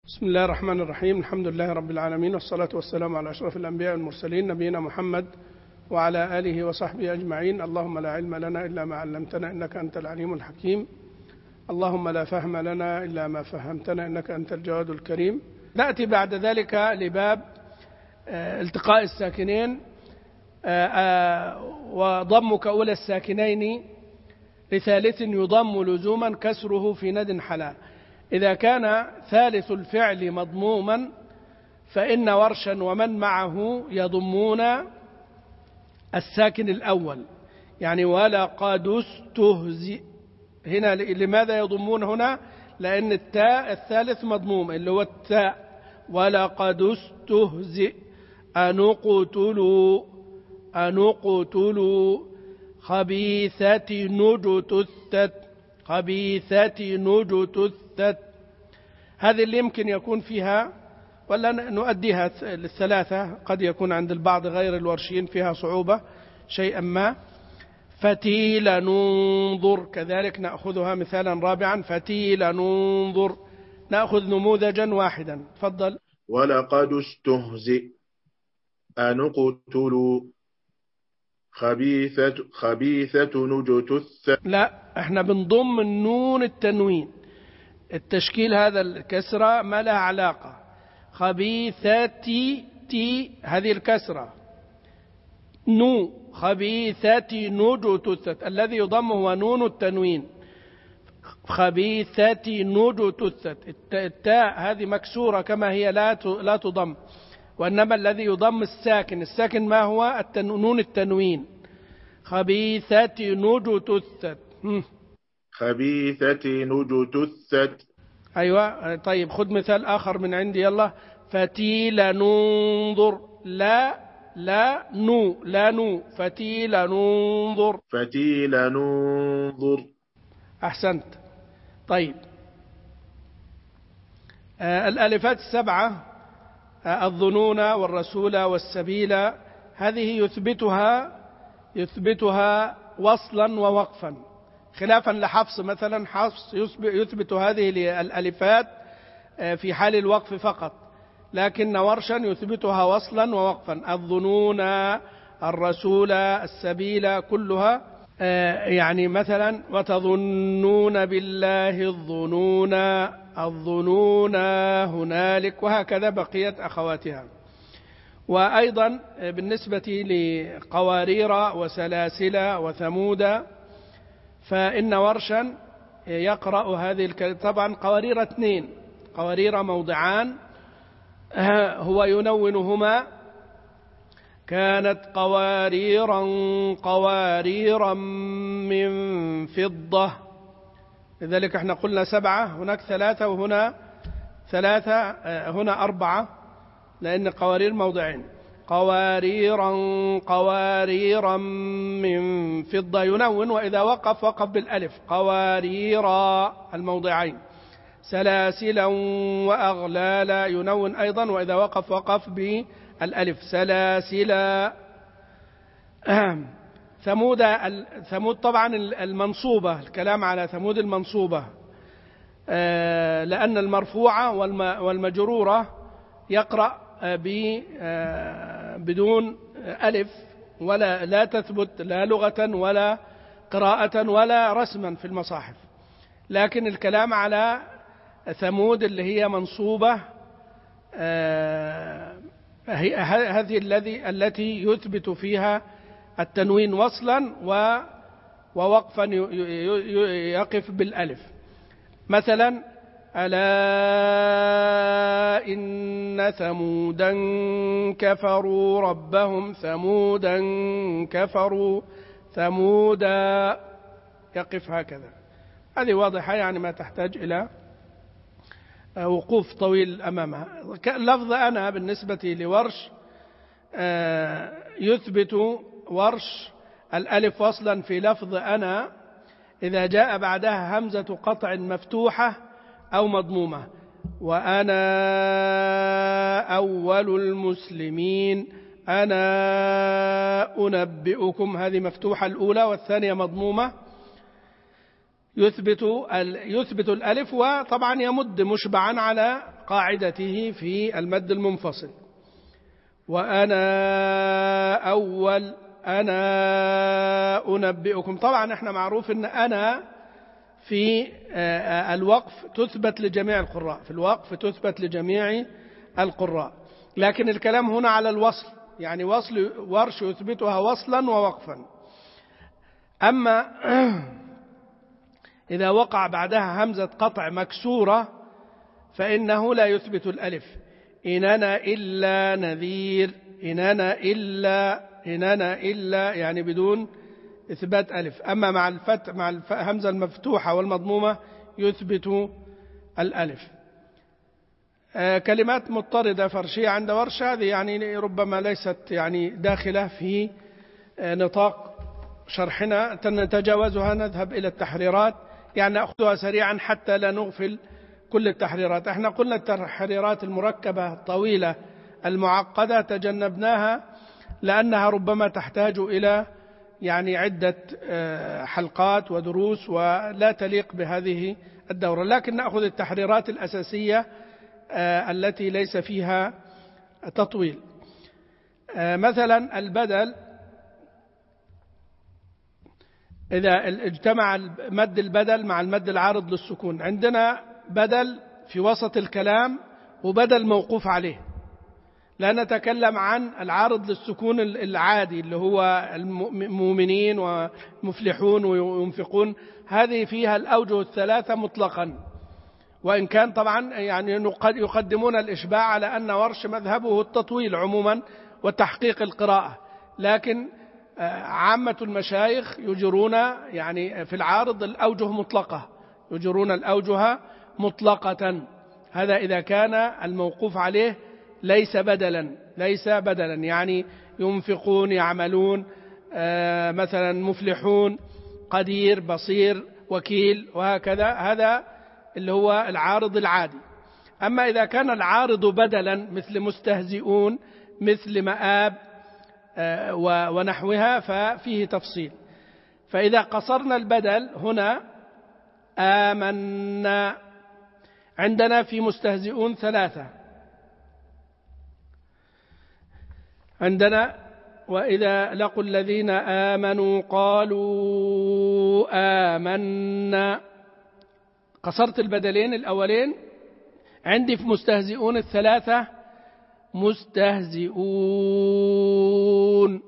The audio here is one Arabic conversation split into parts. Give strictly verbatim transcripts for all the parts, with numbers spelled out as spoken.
بسم الله الرحمن الرحيم. الحمد لله رب العالمين، والصلاة والسلام على أشرف الأنبياء والمرسلين نبينا محمد وعلى آله وصحبه أجمعين. اللهم لا علم لنا إلا ما علمتنا إنك أنت العليم الحكيم. اللهم لا فهم لنا إلا ما فهمتنا إنك أنت الجواد الكريم. نأتي بعد ذلك لباب التقاء الساكنين وضم كأولى الساكنين لثالث يضم لزوما كسره في ند حلا. إذا كان ثالث الفعل مضموما فإن ورشا ومن معه يضمون الساكن الأول، يعني ولقد استهزئ. هنا لماذا يضمون هنا؟ لأن التاء الثالث مضموم اللي هو التاء، ولقد استهزئ أنقتلوا أنقتلوا خبيثة نجتثت خبيثة نجتثت. هذه اللي يمكن يكون فيها، ولا نؤديها للثلاثة، قد يكون عند البعض غير الورشيين فيها صعوبة شيئا ما. فتيل ننظر كذلك نأخذها مثالا رابعا. فتيل ننظر. نأخذ نموذجا واحدا. تفضل. ولقد استهزئ أنقتلوا خبيثة خبيثة نجتث. لا، احنا بنضم النون التنوين. التشكيل هذا الكسرة ما لها علاقة. خبيثة تي تي هذه الكسرة. نو خبيثة نجتثت. الذي يضم هو نون التنوين. خبيثة نجتثت. التاء هذه مكسورة كما هي لا لا تضم، وإنما الذي يضم الساكن. الساكن ما هو؟ نون التنوين. خبيثة نجتثت. خبيثة نجتثت. أيوة. طيب خذ مثال آخر من عندي يلا. فتيل ننظر. لا لا نو لا نو فتيل ننظر. فتيل ننظر. أحسنت. طيب آه الألفات السبعة، آه الظنون والرسول والسبيل، هذه يثبتها يثبتها وصلا ووقفا، خلافا لحفص مثلا. حفص يثبت هذه الألفات في حال الوقف فقط، لكن ورشا يثبتها وصلا ووقفا. الظنون الرسول السبيل كلها، يعني مثلا وتظنون بالله الظنون الظنون هنالك، وهكذا بقية أخواتها. وأيضا بالنسبة لقوارير وسلاسل وثمود فإن ورشا يقرأ هذه الكلمة. طبعا قوارير اثنين، قوارير موضعان هو ينونهما. كانت قواريرا قواريرا من فضة. لذلك احنا قلنا سبعة، هناك ثلاثة وهنا ثلاثة، هنا أربعة، لأن قوارير موضعين. قواريرا قواريرا من فضة ينون، وإذا وقف وقف بالألف. قواريرا الموضعين. سلاسلا وأغلالا ينون أيضا، وإذا وقف وقف بالألف. سلاسلا. ثمود ثمود طبعا المنصوبة، الكلام على ثمود المنصوبة، لأن المرفوعة والمجرورة يقرأ بدون ألف، ولا لا تثبت لا لغة ولا قراءة ولا رسما في المصاحف. لكن الكلام على ثمود اللي هي منصوبة، هذه الذي التي يثبت فيها التنوين وصلا ووقفا يقف بالألف. مثلا ألا إن ثمودا كفروا ربهم. ثمودا كفروا ثمودا يقف هكذا. هذه واضحة، يعني ما تحتاج إلى وقوف طويل أمامها. لفظ أنا بالنسبة لورش يثبت ورش الألف وصلا في لفظ أنا إذا جاء بعدها همزة قطع مفتوحة أو مضمومة. وأنا أول المسلمين. أنا أنبئكم، هذه مفتوحة الأولى والثانية مضمومة. يثبت يثبت الألف، وطبعا يمد مشبعا على قاعدته في المد المنفصل. وأنا أول أنا أنبئكم. طبعا احنا معروف أن أنا في الوقف تثبت لجميع القراء، في الوقف تثبت لجميع القراء، لكن الكلام هنا على الوصل، يعني وصل ورش يثبتها وصلا ووقفا. أما إذا وقع بعدها همزة قطع مكسورة فإنه لا يثبت الألف. إن أنا إلا نذير، إن أنا إلا إن أنا إلا يعني بدون إثبات ألف. أما مع الفتح مع الهمزة المفتوحة والمضمومة يثبت الألف. آه كلمات مضطردة فرشية عند ورش، هذه يعني ربما ليست يعني داخلة في آه نطاق شرحنا، نتجاوزها نذهب إلى التحريرات، يعني نأخذها سريعا حتى لا نغفل كل التحريرات. احنا قلنا التحريرات المركبة الطويلة المعقدة تجنبناها لأنها ربما تحتاج إلى يعني عدة حلقات ودروس ولا تليق بهذه الدورة، لكن نأخذ التحريرات الأساسية التي ليس فيها تطويل. مثلا البدل، إذا اجتمع مد البدل مع المد العارض للسكون، عندنا بدل في وسط الكلام وبدل موقوف عليه. لا نتكلم عن العارض للسكون العادي اللي هو المؤمنين ومفلحون وينفقون، هذه فيها الأوجه الثلاثة مطلقا، وإن كان طبعا يعني يقدمون الإشباع على أن ورش مذهبه التطويل عموما وتحقيق القراءة، لكن عامة المشايخ يجرون يعني في العارض الأوجه مطلقة، يجرون الأوجه مطلقة. هذا إذا كان الموقوف عليه ليس بدلا، ليس بدلا يعني ينفقون، يعملون، آه مثلا مفلحون، قدير، بصير، وكيل، وهكذا، هذا اللي هو العارض العادي. أما إذا كان العارض بدلا مثل مستهزئون، مثل مآب آه ونحوها ففيه تفصيل. فإذا قصرنا البدل هنا آمنا، عندنا في مستهزئون ثلاثة، عندنا وإذا لقوا الذين آمنوا قالوا آمنا، قصرت البدلين الأولين. عندي في مستهزئون الثلاثة مستهزئون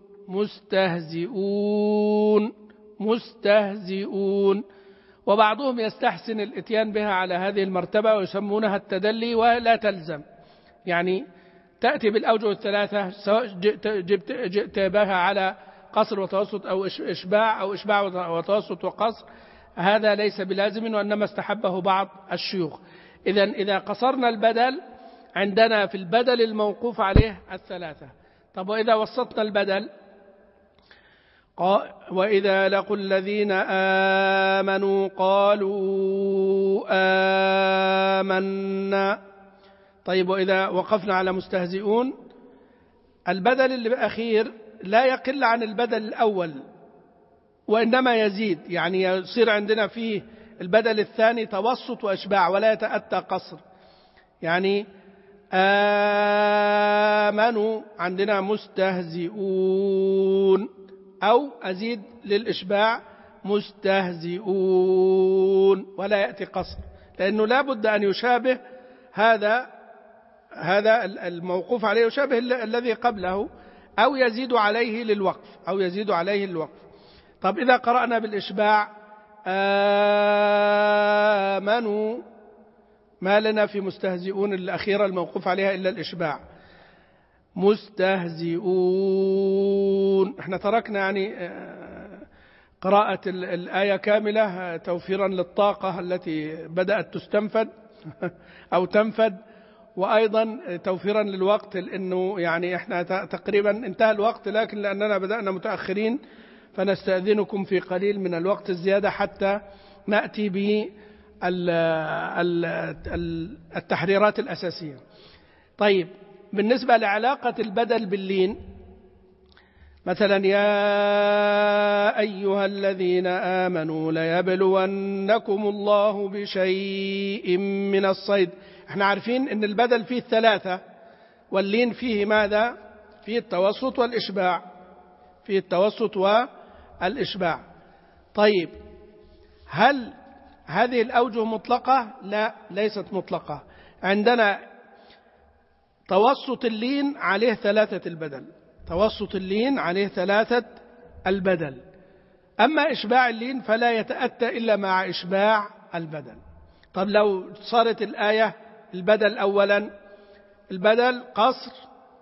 مستهزئون مستهزئون، وبعضهم يستحسن الاتيان بها على هذه المرتبة ويسمونها التدلي، ولا تلزم، يعني تأتي بالأوجه الثلاثة سواء جئت, جئت بها على قصر وتوسط أو إشباع أو إشباع وتوسط وقصر، هذا ليس بلازم، وإنما استحبه بعض الشيوخ. إذن إذا قصرنا البدل عندنا في البدل الموقوف عليه الثلاثة. طب وإذا وسطنا البدل، وإذا لقوا الذين آمنوا قالوا آمنا. طيب وإذا وقفنا على مستهزئون، البدل الأخير لا يقل عن البدل الأول وإنما يزيد، يعني يصير عندنا فيه البدل الثاني توسط وإشباع ولا يتأتى قصر، يعني آمنوا عندنا مستهزئون، أو أزيد للإشباع مستهزئون ولا يأتي قصر، لأنه لا بد أن يشابه هذا هذا الموقوف عليه، يشابه الذي قبله أو يزيد عليه للوقف أو يزيد عليه للوقف. طب إذا قرأنا بالإشباع آمنوا، ما لنا في مستهزئون الأخيرة الموقوف عليها إلا الإشباع. مستهزئون، احنا تركنا يعني قراءة الآية كاملة توفيرا للطاقة التي بدأت تستنفد أو تنفد، وأيضا توفيرا للوقت، لأنه يعني احنا تقريبا انتهى الوقت، لكن لأننا بدأنا متأخرين فنستأذنكم في قليل من الوقت الزيادة حتى نأتي بالتحريرات الأساسية. طيب بالنسبة لعلاقة البدل باللين، مثلا يا أيها الذين آمنوا ليبلونكم الله بشيء من الصيد. احنا عارفين ان البدل فيه الثلاثة، واللين فيه ماذا؟ فيه التوسط والإشباع، فيه التوسط والإشباع. طيب هل هذه الأوجه مطلقة؟ لا، ليست مطلقة. عندنا توسط اللين عليه ثلاثة البدل، توسط اللين عليه ثلاثة البدل. أما إشباع اللين فلا يتأتى إلا مع إشباع البدل. طب لو صارت الآية البدل أولا، البدل قصر،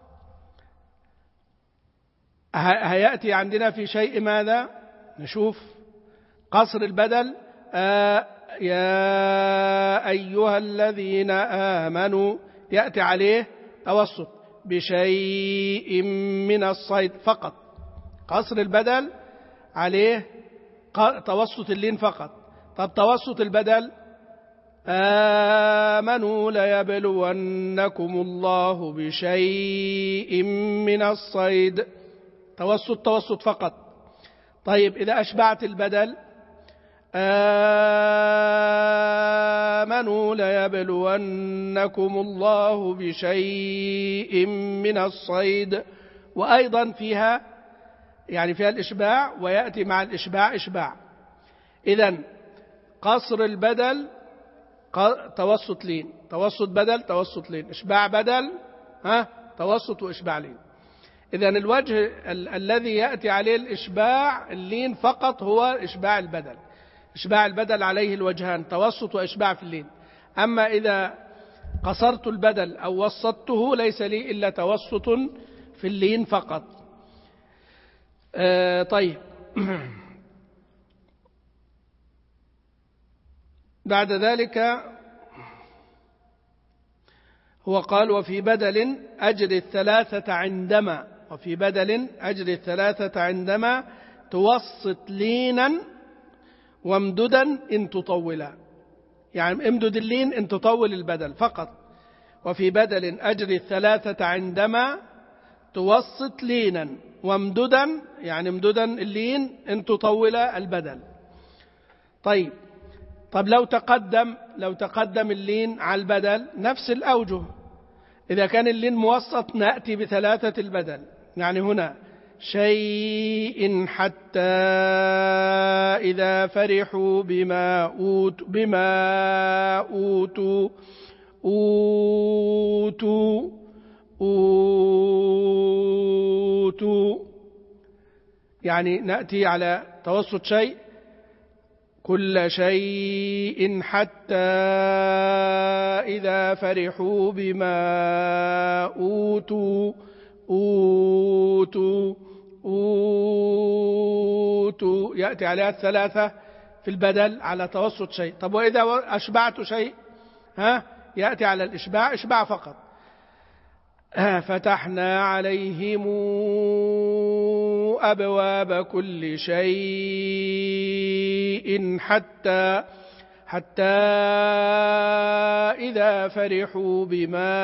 هيأتي عندنا في شيء ماذا؟ نشوف قصر البدل. آه يا أيها الذين آمنوا، يأتي عليه توسط بشيء من الصيد فقط. قصر البدل عليه توسط اللين فقط. طب توسط البدل آمنوا ليبلونكم الله بشيء من الصيد، توسط توسط فقط. طيب إذا أشبعت البدل آمنوا ليبلونكم الله بشيء من الصيد، وأيضا فيها يعني فيها الإشباع، ويأتي مع الإشباع إشباع. إذن قصر البدل توسط لين، توسط بدل توسط لين، إشباع بدل ها توسط وإشباع لين. إذن الوجه ال الذي يأتي عليه الإشباع اللين فقط هو إشباع البدل. إشباع البدل عليه الوجهان، توسط وإشباع في اللين. أما إذا قصرت البدل أو وسطته ليس لي إلا توسط في اللين فقط. آه طيب بعد ذلك هو قال وفي بدل أجر الثلاثة عندما، وفي بدل أجر الثلاثة عندما توسط لينا وامددا إن تطولا، يعني امدد اللين إن تطول البدل فقط. وفي بدل أجر الثلاثة عندما توسط لينا وامددا، يعني امددا اللين إن تطول البدل. طيب طب لو تقدم لو تقدم اللين على البدل نفس الأوجه. إذا كان اللين موسط نأتي بثلاثة البدل، يعني هنا شيء حتى إذا فرحوا بما أوتوا بما أوتوا أوتوا أوتوا، يعني نأتي على توسط شيء، كل شيء حتى إذا فرحوا بما أوتوا أوتوا أوتوا، يأتي عليها الثلاثة في البدل على توسط شيء. طب وإذا أشبعت شيء ها يأتي على الإشباع إشباع فقط. فتحنا عليهم أبواب كل شيء حتى حتى إذا فرحوا بما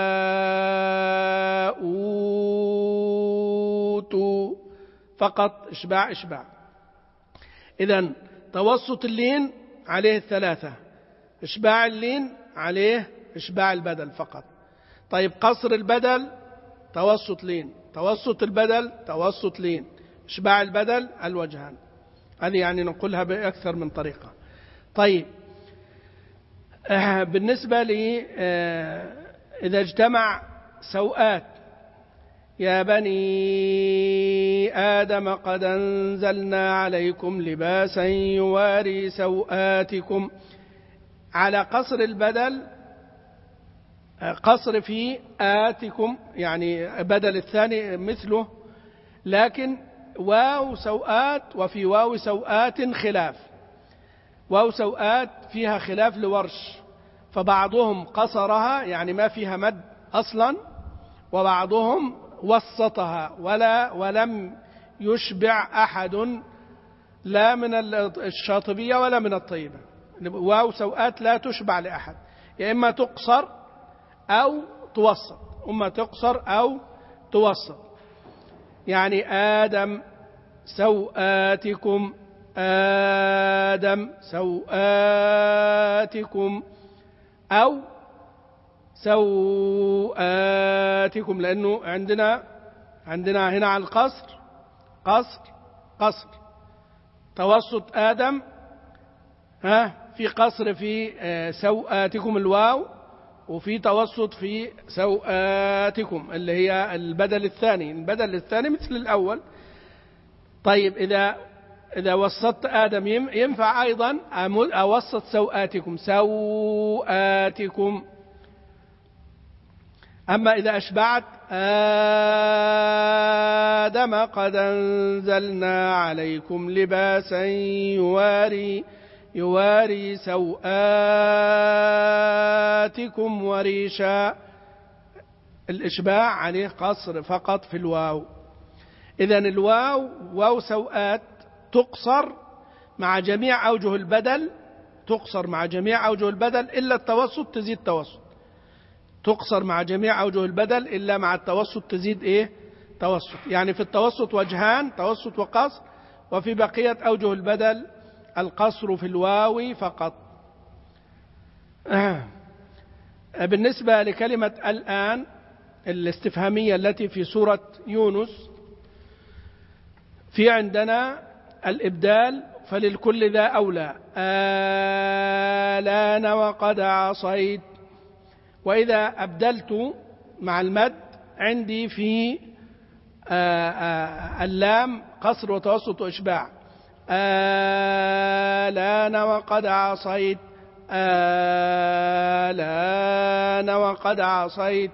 أوتوا، فقط إشباع إشباع. إذن توسط اللين عليه الثلاثة، إشباع اللين عليه إشباع البدل فقط. طيب قصر البدل توسط لين، توسط البدل توسط لين، إشباع البدل الوجهان. هذه يعني نقولها بأكثر من طريقة. طيب آه بالنسبة لي آه إذا اجتمع سوءات، يا بني آدم قد أنزلنا عليكم لباسا يواري سوآتكم، على قصر البدل قصر في آتكم، يعني بدل الثاني مثله، لكن واو سوآت وفي واو سوآت خلاف. واو سوآت فيها خلاف لورش، فبعضهم قصرها يعني ما فيها مد أصلا، وبعضهم وسطها ولا ولم يشبع أحد لا من الشاطبية ولا من الطيبة. واو سوآت لا تشبع لأحد، يا إما تقصر أو توسط، إما تقصر أو توسط. يعني آدم سوآتكم، آدم سوآتكم، أو سوآتكم، لأنه عندنا عندنا هنا على القصر قصر قصر توسط آدم، ها في قصر في سوآتكم الواو، وفي توسط في سوآتكم اللي هي البدل الثاني، البدل الثاني مثل الأول. طيب إذا إذا وسطت آدم ينفع أيضا أوسط سوآتكم، سوآتكم. أما إذا أشبعت آدم قد أنزلنا عليكم لباسا يواري يواري سوآتكم وريشا، الإشباع عليه قصر فقط في الواو. إذن الواو واو سوآت تقصر مع جميع أوجه البدل، تقصر مع جميع أوجه البدل إلا التوسط تزيد توسط، تقصر مع جميع أوجه البدل إلا مع التوسط تزيد إيه؟ توسط. يعني في التوسط وجهان، توسط وقصر، وفي بقية أوجه البدل القصر في الواو فقط. بالنسبة لكلمة الآن الاستفهامية التي في سورة يونس، في عندنا الإبدال، فللكل ذا أولى، آلان وقد عصيت. وإذا أبدلت مع المد عندي في اللام قصر وتوسط وإشباع، آلان وقد عصيت، آلان وقد عصيت،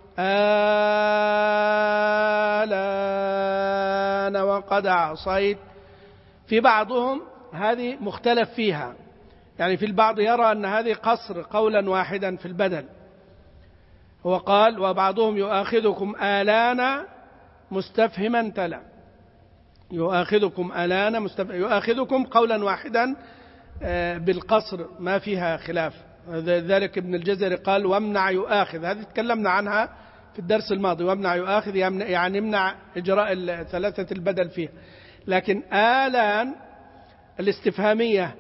آلان وقد عصيت. في بعضهم هذه مختلف فيها، يعني في البعض يرى أن هذه قصر قولا واحدا في البدل، هو قال وبعضهم يؤاخذكم آلان مستفهما تلا، يؤاخذكم آلان مستفهما، يؤاخذكم قولا واحدا بالقصر ما فيها خلاف. ذلك ابن الجزري قال وامنع يؤاخذ، هذه تكلمنا عنها في الدرس الماضي، وامنع يؤاخذ يعني يمنع إجراء ثلاثة البدل فيها. لكن آلان الاستفهامية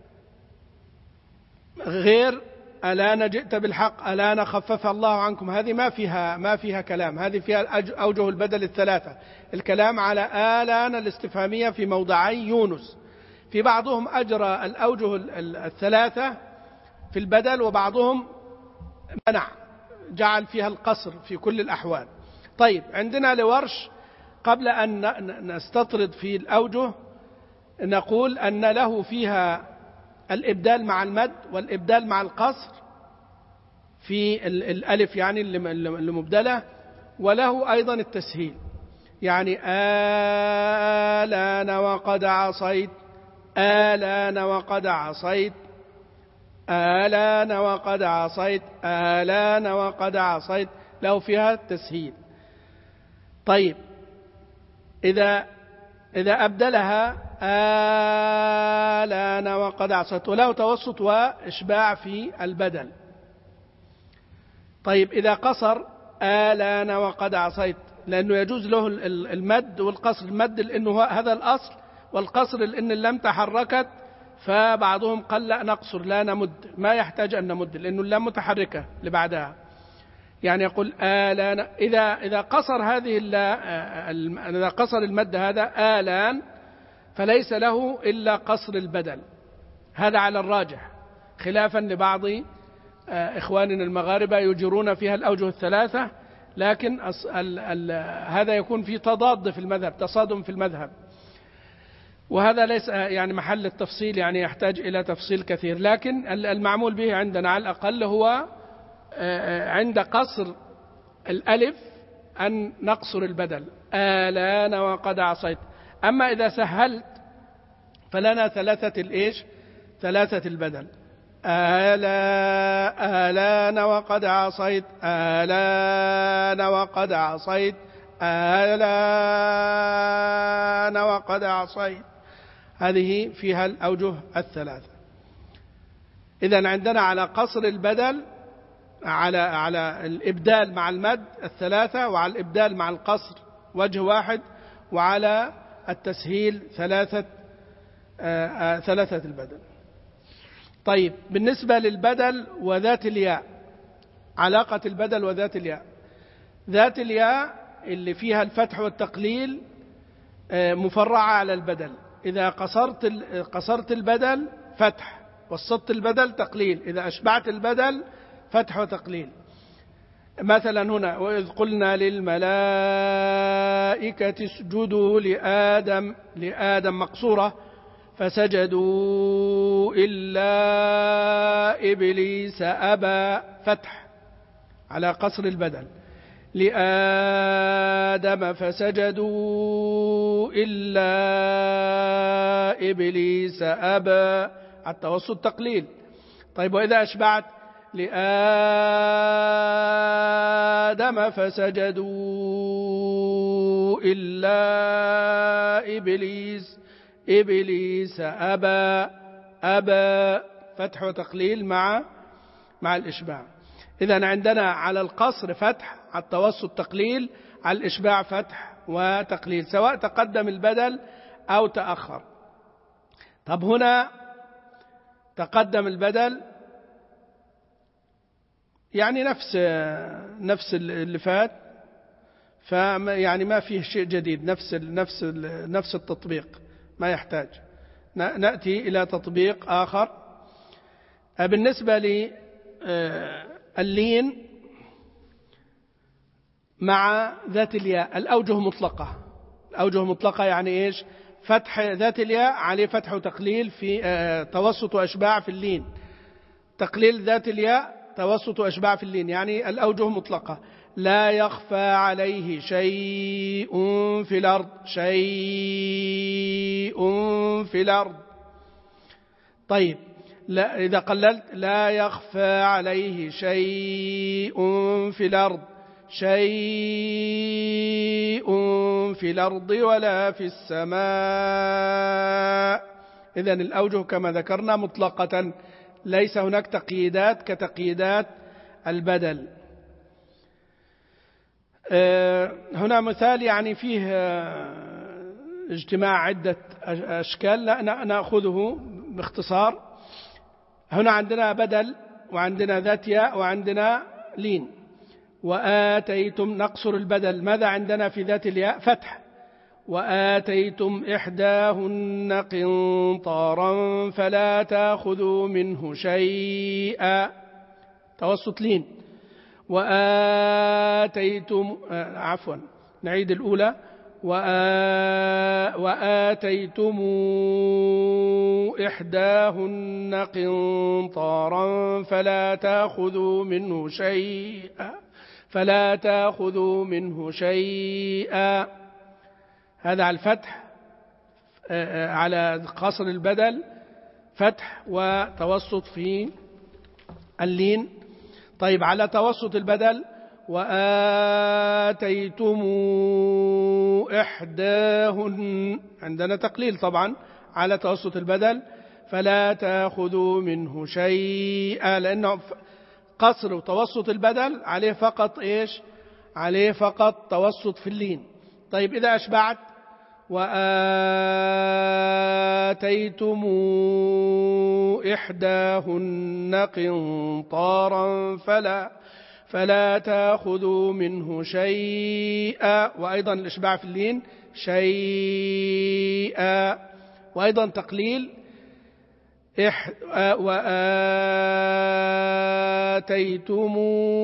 غير الآن جئت بالحق، الآن خفف الله عنكم، هذه ما فيها ما فيها كلام، هذه فيها أوجه البدل الثلاثة. الكلام على الآن الاستفهامية في موضعي يونس. في بعضهم أجرى الأوجه الثلاثة في البدل، وبعضهم منع جعل فيها القصر في كل الأحوال. طيب عندنا لورش قبل أن نستطرد في الأوجه نقول أن له فيها الإبدال مع المد والإبدال مع القصر في الألف يعني اللي مبدلة، وله أيضا التسهيل، يعني آلان وقد عصيت، آلان وقد عصيت، آلان وقد عصيت، آلان وقد عصيت، له فيها التسهيل. طيب إذا إذا أبدلها آلان وقد عصيت، وله توسط وإشباع في البدل. طيب إذا قصر آلان وقد عصيت، لأنه يجوز له المد والقصر، المد لأنه هذا الأصل، والقصر لأن اللام تحركت، فبعضهم قال لا نقصر لا نمد، ما يحتاج أن نمد لأنه اللام متحركة لبعدها، يعني يقول آلان. إذا إذا قصر هذه إذا قصر المد هذا آلان فليس له إلا قصر البدل، هذا على الراجح، خلافا لبعض إخواننا المغاربة يجرون فيها الأوجه الثلاثة، لكن ال ال هذا يكون في تضاد في المذهب، تصادم في المذهب، وهذا ليس يعني محل التفصيل، يعني يحتاج إلى تفصيل كثير. لكن المعمول به عندنا على الأقل هو عند قصر الألف أن نقصر البدل، آلان وقد عصيت. أما إذا سهلت فلنا ثلاثة الإيش ثلاثة البدل، آلا آلان وقد عصيت، آلان وقد عصيت، آلان وقد عصيت، هذه فيها الأوجه الثلاثة. إذن عندنا على قصر البدل، على على الإبدال مع المد الثلاثة، وعلى الإبدال مع القصر وجه واحد، وعلى التسهيل ثلاثة آه آه ثلاثة البدل. طيب بالنسبة للبدل وذات الياء، علاقة البدل وذات الياء. ذات الياء اللي فيها الفتح والتقليل مفرعة على البدل. إذا قصرت قصرت البدل فتح، وسطت البدل تقليل، إذا أشبعت البدل فتح وتقليل. مثلا هنا وإذ قلنا للملائكة اسجدوا لآدم، لآدم مقصورة، فسجدوا إلا إبليس أبى، فتح على قصر البدل. لآدم فسجدوا إلا إبليس أبى، على التوسط تقليل. طيب وإذا أشبعت لآدم فسجدوا إلا إبليس إبليس أبى، أبى فتح وتقليل مع مع الإشباع. إذن عندنا على القصر فتح، على التوسط تقليل، على الإشباع فتح وتقليل، سواء تقدم البدل أو تأخر. طب هنا تقدم البدل يعني نفس نفس اللي فات، فيعني ما فيه شيء جديد، نفس نفس نفس التطبيق، ما يحتاج. نأتي إلى تطبيق آخر. بالنسبة لللين مع ذات الياء، الأوجه مطلقة. الأوجه مطلقة يعني إيش؟ فتح ذات الياء عليه فتح وتقليل في توسط وأشباع في اللين، تقليل ذات الياء توسط وأشباع في اللين، يعني الأوجه مطلقة. لا يخفى عليه شيء في الأرض، شيء في الأرض. طيب لا إذا قللت لا يخفى عليه شيء في الأرض، شيء في الأرض ولا في السماء. إذن الأوجه كما ذكرنا مطلقة، ليس هناك تقييدات كتقييدات البدل. هنا مثال يعني فيه اجتماع عدة أشكال، نأخذه باختصار. هنا عندنا بدل، وعندنا ذات ياء، وعندنا لين. وآتيتم، نقصر البدل. ماذا عندنا في ذات الياء؟ فتح. وآتيتم إحداهن قنطارا فلا تأخذوا منه شيئا، توسط لين. وآتيتم آه عفوا نعيد الأولى. وآتيتم إحداهن قنطارا فلا تأخذوا منه شيئا، فلا تأخذوا منه شيئا. هذا على الفتح، على قصر البدل فتح وتوسط في اللين. طيب على توسط البدل وآتيتم إحداهن، عندنا تقليل طبعا على توسط البدل، فلا تأخذوا منه شيئا، لأنه قصر وتوسط البدل عليه فقط إيش؟ عليه فقط توسط في اللين. طيب إذا أشبعت وآتيتم إحداهن قنطارا فلا فلا تأخذوا منه شيئا، وأيضا الإشباع في اللين شيئا، وأيضا تقليل وآتيتم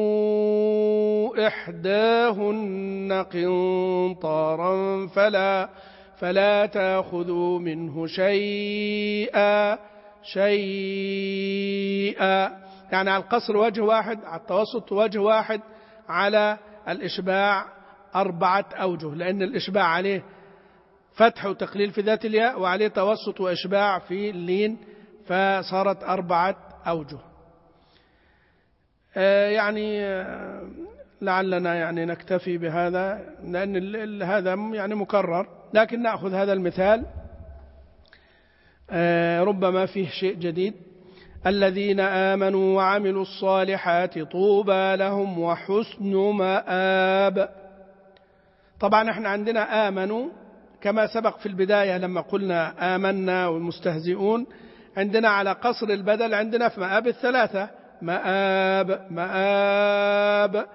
إحداهن قنطارا فلا فلا تأخذوا منه شيئا شيئا. يعني على القصر وجه واحد، على التوسط وجه واحد، على الإشباع أربعة أوجه، لأن الإشباع عليه فتح وتقليل في ذات الياء، وعليه توسط وإشباع في اللين، فصارت أربعة أوجه. يعني لعلنا يعني نكتفي بهذا، لأن هذا يعني مكرر، لكن نأخذ هذا المثال ربما فيه شيء جديد. الذين آمنوا وعملوا الصالحات طوبى لهم وحسن مآب. طبعا احنا عندنا آمنوا كما سبق في البداية لما قلنا آمنا والمستهزئون، عندنا على قصر البدل عندنا في مآب الثلاثة، مآب مآب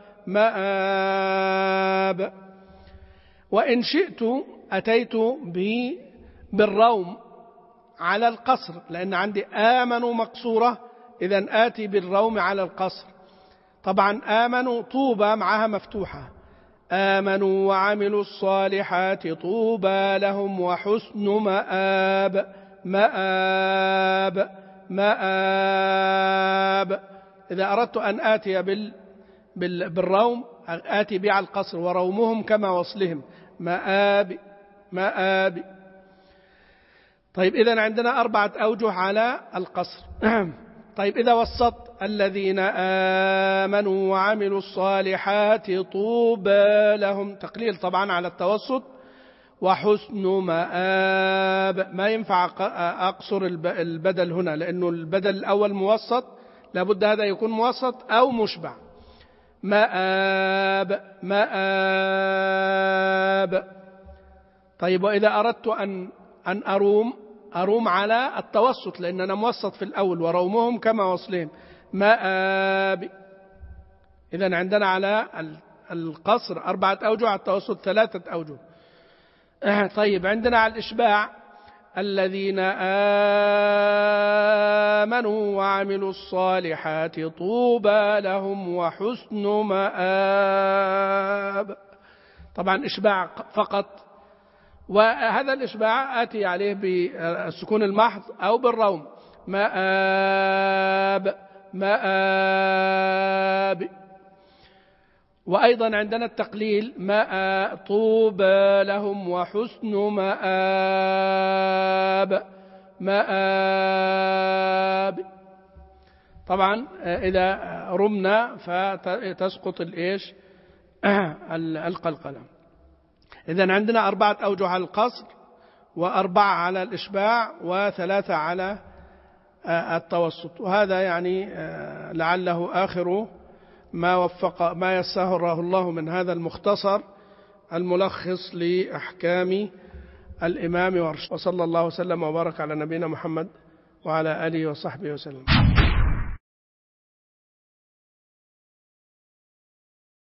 مآب. وإن شئت أتيت بالروم على القصر، لأن عندي آمنوا مقصورة، إذن آتي بالروم على القصر. طبعا آمنوا طوبى معها مفتوحة، آمنوا وعملوا الصالحات طوبى لهم وحسن مآب، مآب مآب. إذا أردت أن آتي بال بال بالروم آتي به على القصر، ورومهم كما وصلهم، مآب مآب. طيب إذن عندنا أربعة أوجه على القصر. طيب إذا وسط الذين آمنوا وعملوا الصالحات طوبى لهم، تقليل طبعا على التوسط، وحسن مآب. ما ينفع أقصر البدل هنا، لأنه البدل الأول موسط، لابد هذا يكون موسط أو مشبع. مآب مآب. طيب وإذا أردت أن أن أروم أروم على التوسط، لأننا موسط في الأول، ورومهم كما وصلهم، مآب. إذن عندنا على القصر أربعة أوجه، على التوسط ثلاثة أوجه. طيب عندنا على الإشباع الذين آمنوا وعملوا الصالحات طوبى لهم وحسن مآب. طبعا إشباع فقط، وهذا الإشباع آتي عليه بالسكون المحض أو بالروم، مآب مآب. وأيضا عندنا التقليل، مآب طوبى لهم وحسن مآب، مآب. طبعا إذا رمنا فتسقط الإيش القلقلة. إذن عندنا أربعة أوجه على القصر، وأربعة على الإشباع، وثلاثة على التوسط. وهذا يعني لعله آخر ما وفق ما يسره الله من هذا المختصر الملخص لأحكام الإمام ورش. وصلى الله وسلم وبارك على نبينا محمد وعلى آله وصحبه وسلم.